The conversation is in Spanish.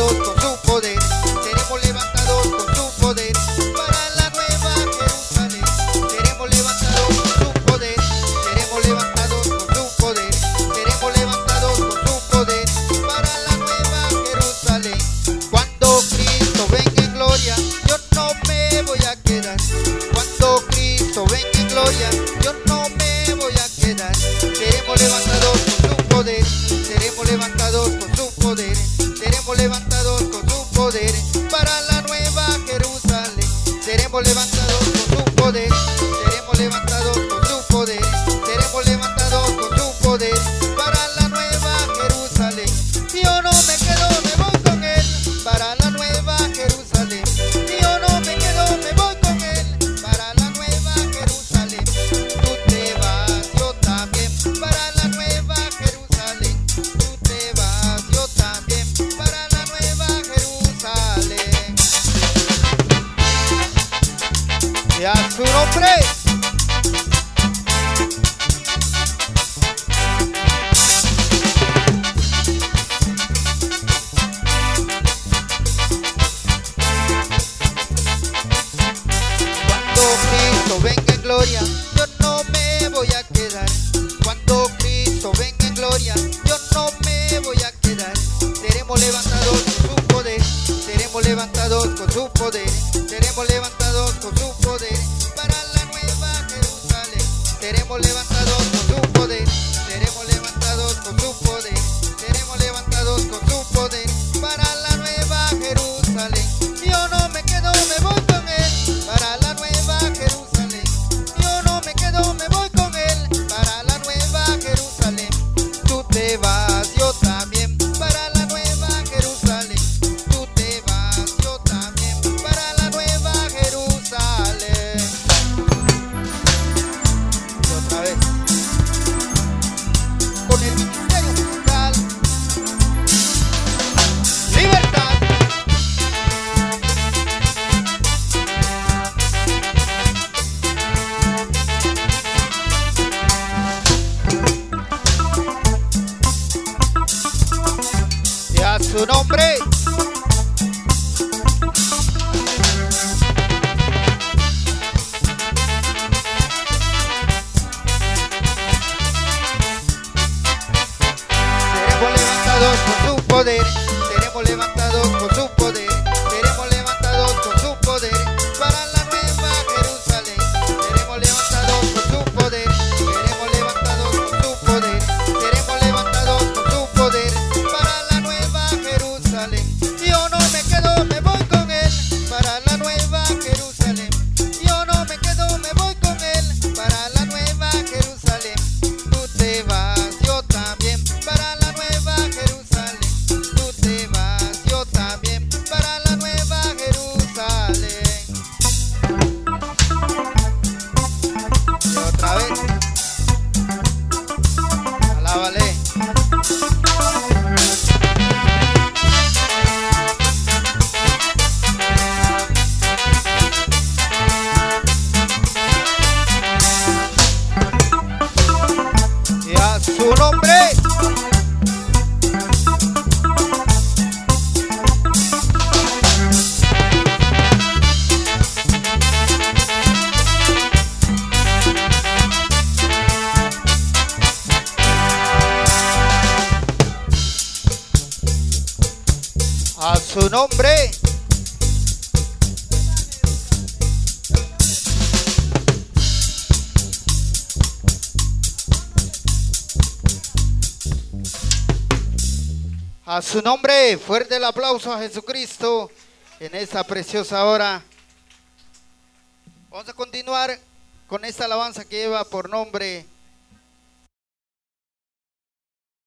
levantados con su poder, seremos levantados con su poder para la nueva Jerusalén. Seremos levantados con su poder, seremos levantados con su poder, seremos levantados con su poder para la nueva Jerusalén. Cuando Cristo venga en gloria, yo no me voy a quedar. Cuando Cristo venga en gloria, yo no me voy a quedar. Seremos levantados con su poder, seremos levantados con su poder, seremos levantados con su poder para la nueva Jerusalén. Seremos levantados con su poder, seremos levantados con su poder, seremos levantados con su poder para la nueva Jerusalén. Si yo no me quedo, me voy con él para la nueva Jerusalén. Si yo no me quedo, me voy con él para la nueva Jerusalén. Tú te vas, yo también para la nueva Jerusalén. Tú te vas, yo también para la nueva Jerusalén. Y a su nombre. Cuando Cristo venga en gloria, yo no me voy a quedar. Cuando Cristo venga en gloria, yo no me voy a quedar. Seremos levantados con su poder, seremos levantados con su poder, seremos levantados con su poder para la nueva Jerusalén. Seremos levantados con su poder, seremos levantados con su poder, seremos levantados con su poder para la nueva Jerusalén. Si yo no me quedo, me voy con él para la nueva Jerusalén. Si yo no me quedo, me voy con él para la nueva Jerusalén. Tú te vas, yo también para la nueva Jerusalén. Tú te vas, yo también para la nueva Jerusalén. Y otra vez con el ministerio musical Libertad. Y a su nombre. Seremos levantados con su poder, seremos levantados con su poder, seremos levantados con su poder para la nueva Jerusalén. Seremos levantados con su poder, seremos levantados con su poder, seremos levantados con su poder para la nueva Jerusalén. Si yo no me quedo, me voy con él para la nueva Jerusalén. Si yo no me quedo, me voy con él para la nueva Jerusalén. Tú te vas, yo también para la nueva Jerusalén. Tú te vas, yo también para la nueva Jerusalén. Y otra vez. Alábale. Y a su nombre. A su nombre. A su nombre, fuerte el aplauso a Jesucristo en esta preciosa hora. Vamos a continuar con esta alabanza que lleva por nombre